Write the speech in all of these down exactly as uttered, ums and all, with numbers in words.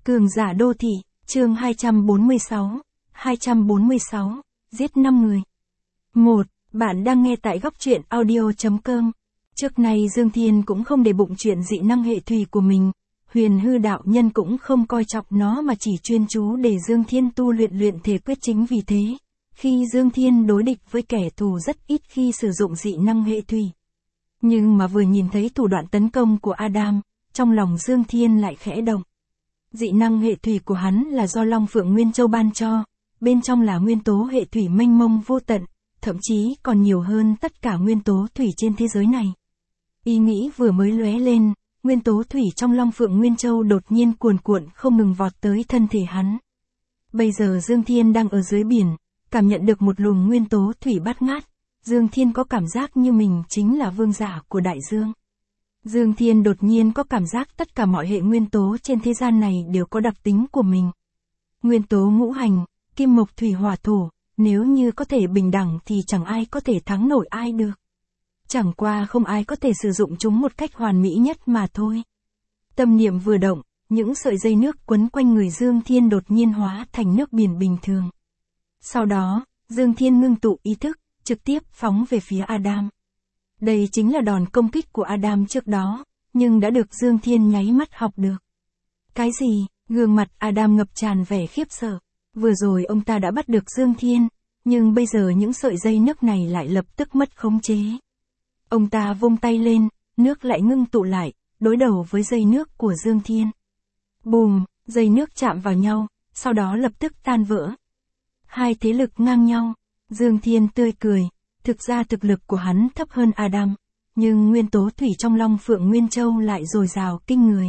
Cường giả đô thị, chương hai trăm bốn mươi sáu, hai trăm bốn mươi sáu, giết năm người. một. Bạn đang nghe tại góc truyện audio.com. Trước nay Dương Thiên cũng không để bụng chuyện dị năng hệ thủy của mình, Huyền Hư đạo nhân cũng không coi trọng nó mà chỉ chuyên chú để Dương Thiên tu luyện luyện thể quyết. Chính vì thế, khi Dương Thiên đối địch với kẻ thù rất ít khi sử dụng dị năng hệ thủy. Nhưng mà vừa nhìn thấy thủ đoạn tấn công của Adam, trong lòng Dương Thiên lại khẽ động. Dị năng hệ thủy của hắn là do Long Phượng Nguyên Châu ban cho, bên trong là nguyên tố hệ thủy mênh mông vô tận, thậm chí còn nhiều hơn tất cả nguyên tố thủy trên thế giới này. Ý nghĩ vừa mới lóe lên, nguyên tố thủy trong Long Phượng Nguyên Châu đột nhiên cuồn cuộn không ngừng vọt tới thân thể hắn. Bây giờ Dương Thiên đang ở dưới biển, cảm nhận được một luồng nguyên tố thủy bát ngát, Dương Thiên có cảm giác như mình chính là vương giả của đại dương. Dương Thiên đột nhiên có cảm giác tất cả mọi hệ nguyên tố trên thế gian này đều có đặc tính của mình. Nguyên tố ngũ hành, kim mộc thủy hỏa thổ, nếu như có thể bình đẳng thì chẳng ai có thể thắng nổi ai được. Chẳng qua không ai có thể sử dụng chúng một cách hoàn mỹ nhất mà thôi. Tâm niệm vừa động, những sợi dây nước quấn quanh người Dương Thiên đột nhiên hóa thành nước biển bình thường. Sau đó, Dương Thiên ngưng tụ ý thức, trực tiếp phóng về phía Adam. Đây chính là đòn công kích của Adam trước đó, nhưng đã được Dương Thiên nháy mắt học được. Cái gì? Gương mặt Adam ngập tràn vẻ khiếp sợ. Vừa rồi ông ta đã bắt được Dương Thiên, nhưng bây giờ những sợi dây nước này lại lập tức mất khống chế. Ông ta vung tay lên, nước lại ngưng tụ lại, đối đầu với dây nước của Dương Thiên. Bùm, dây nước chạm vào nhau, sau đó lập tức tan vỡ. Hai thế lực ngang nhau, Dương Thiên tươi cười, thực ra thực lực của hắn thấp hơn Adam, nhưng nguyên tố thủy trong Long Phượng Nguyên Châu lại dồi dào kinh người.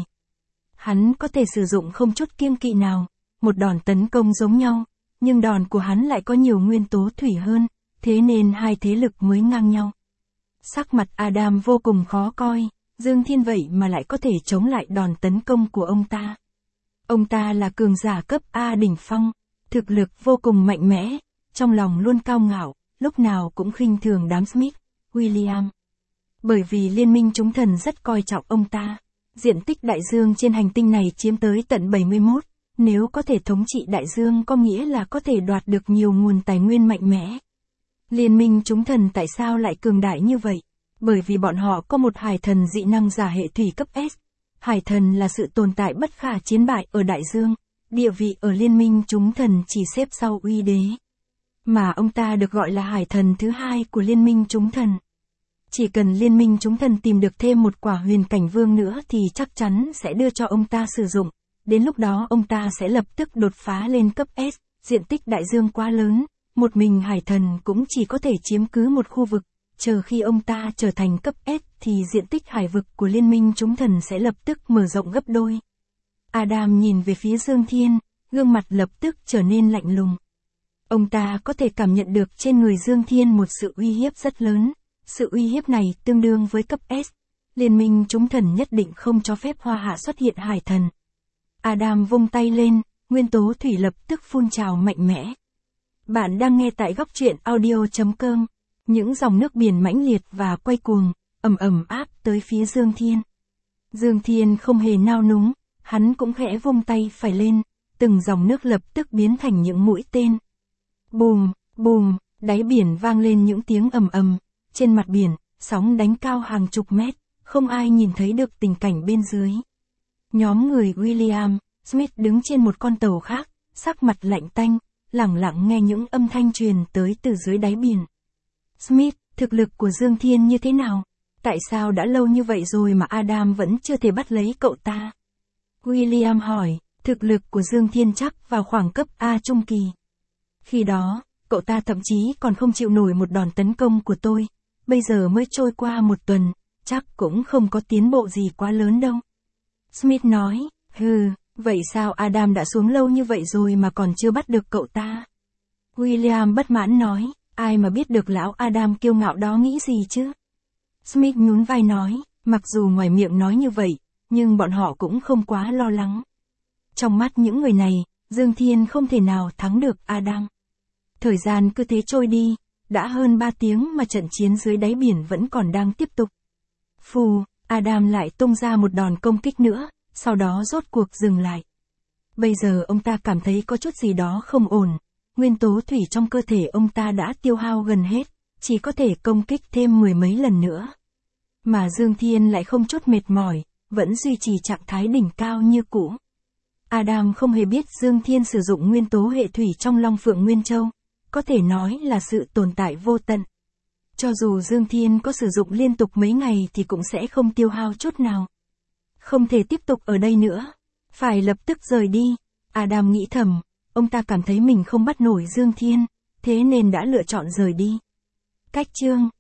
Hắn có thể sử dụng không chút kiêng kỵ nào, một đòn tấn công giống nhau, nhưng đòn của hắn lại có nhiều nguyên tố thủy hơn, thế nên hai thế lực mới ngang nhau. Sắc mặt Adam vô cùng khó coi, Dương Thiên vậy mà lại có thể chống lại đòn tấn công của ông ta. Ông ta là cường giả cấp A đỉnh phong, thực lực vô cùng mạnh mẽ, trong lòng luôn cao ngạo, lúc nào cũng khinh thường đám Smith, William. Bởi vì Liên minh chúng thần rất coi trọng ông ta. Diện tích đại dương trên hành tinh này chiếm tới tận bảy mươi mốt, nếu có thể thống trị đại dương có nghĩa là có thể đoạt được nhiều nguồn tài nguyên mạnh mẽ. Liên minh chúng thần tại sao lại cường đại như vậy? Bởi vì bọn họ có một hải thần dị năng giả hệ thủy cấp S. Hải thần là sự tồn tại bất khả chiến bại ở đại dương, địa vị ở liên minh chúng thần chỉ xếp sau uy đế. Mà ông ta được gọi là hải thần thứ hai của liên minh chúng thần. Chỉ cần liên minh chúng thần tìm được thêm một quả huyền cảnh vương nữa thì chắc chắn sẽ đưa cho ông ta sử dụng. Đến lúc đó ông ta sẽ lập tức đột phá lên cấp S, diện tích đại dương quá lớn, một mình hải thần cũng chỉ có thể chiếm cứ một khu vực, chờ khi ông ta trở thành cấp S thì diện tích hải vực của liên minh chúng thần sẽ lập tức mở rộng gấp đôi. Adam nhìn về phía Dương Thiên, gương mặt lập tức trở nên lạnh lùng. Ông ta có thể cảm nhận được trên người Dương Thiên một sự uy hiếp rất lớn, sự uy hiếp này tương đương với cấp S. Liên minh chúng thần nhất định không cho phép Hoa Hạ xuất hiện hải thần. Adam vung tay lên, nguyên tố thủy lập tức phun trào mạnh mẽ. Bạn đang nghe tại góc truyện audio.com. Những dòng nước biển mãnh liệt và quay cuồng, ầm ầm áp tới phía Dương Thiên. Dương Thiên không hề nao núng, hắn cũng khẽ vung tay phải lên, từng dòng nước lập tức biến thành những mũi tên. Bùm, bùm, đáy biển vang lên những tiếng ầm ầm, trên mặt biển, sóng đánh cao hàng chục mét, không ai nhìn thấy được tình cảnh bên dưới. Nhóm người William, Smith đứng trên một con tàu khác, sắc mặt lạnh tanh, lẳng lặng nghe những âm thanh truyền tới từ dưới đáy biển. Smith, thực lực của Dương Thiên như thế nào? Tại sao đã lâu như vậy rồi mà Adam vẫn chưa thể bắt lấy cậu ta? William hỏi, thực lực của Dương Thiên chắc vào khoảng cấp A trung kỳ. Khi đó, cậu ta thậm chí còn không chịu nổi một đòn tấn công của tôi, bây giờ mới trôi qua một tuần, chắc cũng không có tiến bộ gì quá lớn đâu. Smith nói, hừ, vậy sao Adam đã xuống lâu như vậy rồi mà còn chưa bắt được cậu ta? William bất mãn nói, ai mà biết được lão Adam kiêu ngạo đó nghĩ gì chứ? Smith nhún vai nói, mặc dù ngoài miệng nói như vậy, nhưng bọn họ cũng không quá lo lắng. Trong mắt những người này, Dương Thiên không thể nào thắng được Adam. Thời gian cứ thế trôi đi, đã hơn ba tiếng mà trận chiến dưới đáy biển vẫn còn đang tiếp tục. Phù, Adam lại tung ra một đòn công kích nữa, sau đó rốt cuộc dừng lại. Bây giờ ông ta cảm thấy có chút gì đó không ổn. Nguyên tố thủy trong cơ thể ông ta đã tiêu hao gần hết, chỉ có thể công kích thêm mười mấy lần nữa. Mà Dương Thiên lại không chút mệt mỏi, vẫn duy trì trạng thái đỉnh cao như cũ. Adam không hề biết Dương Thiên sử dụng nguyên tố hệ thủy trong Long Phượng Nguyên Châu, có thể nói là sự tồn tại vô tận. Cho dù Dương Thiên có sử dụng liên tục mấy ngày thì cũng sẽ không tiêu hao chút nào. Không thể tiếp tục ở đây nữa, phải lập tức rời đi. Adam nghĩ thầm, ông ta cảm thấy mình không bắt nổi Dương Thiên, thế nên đã lựa chọn rời đi. Cách chương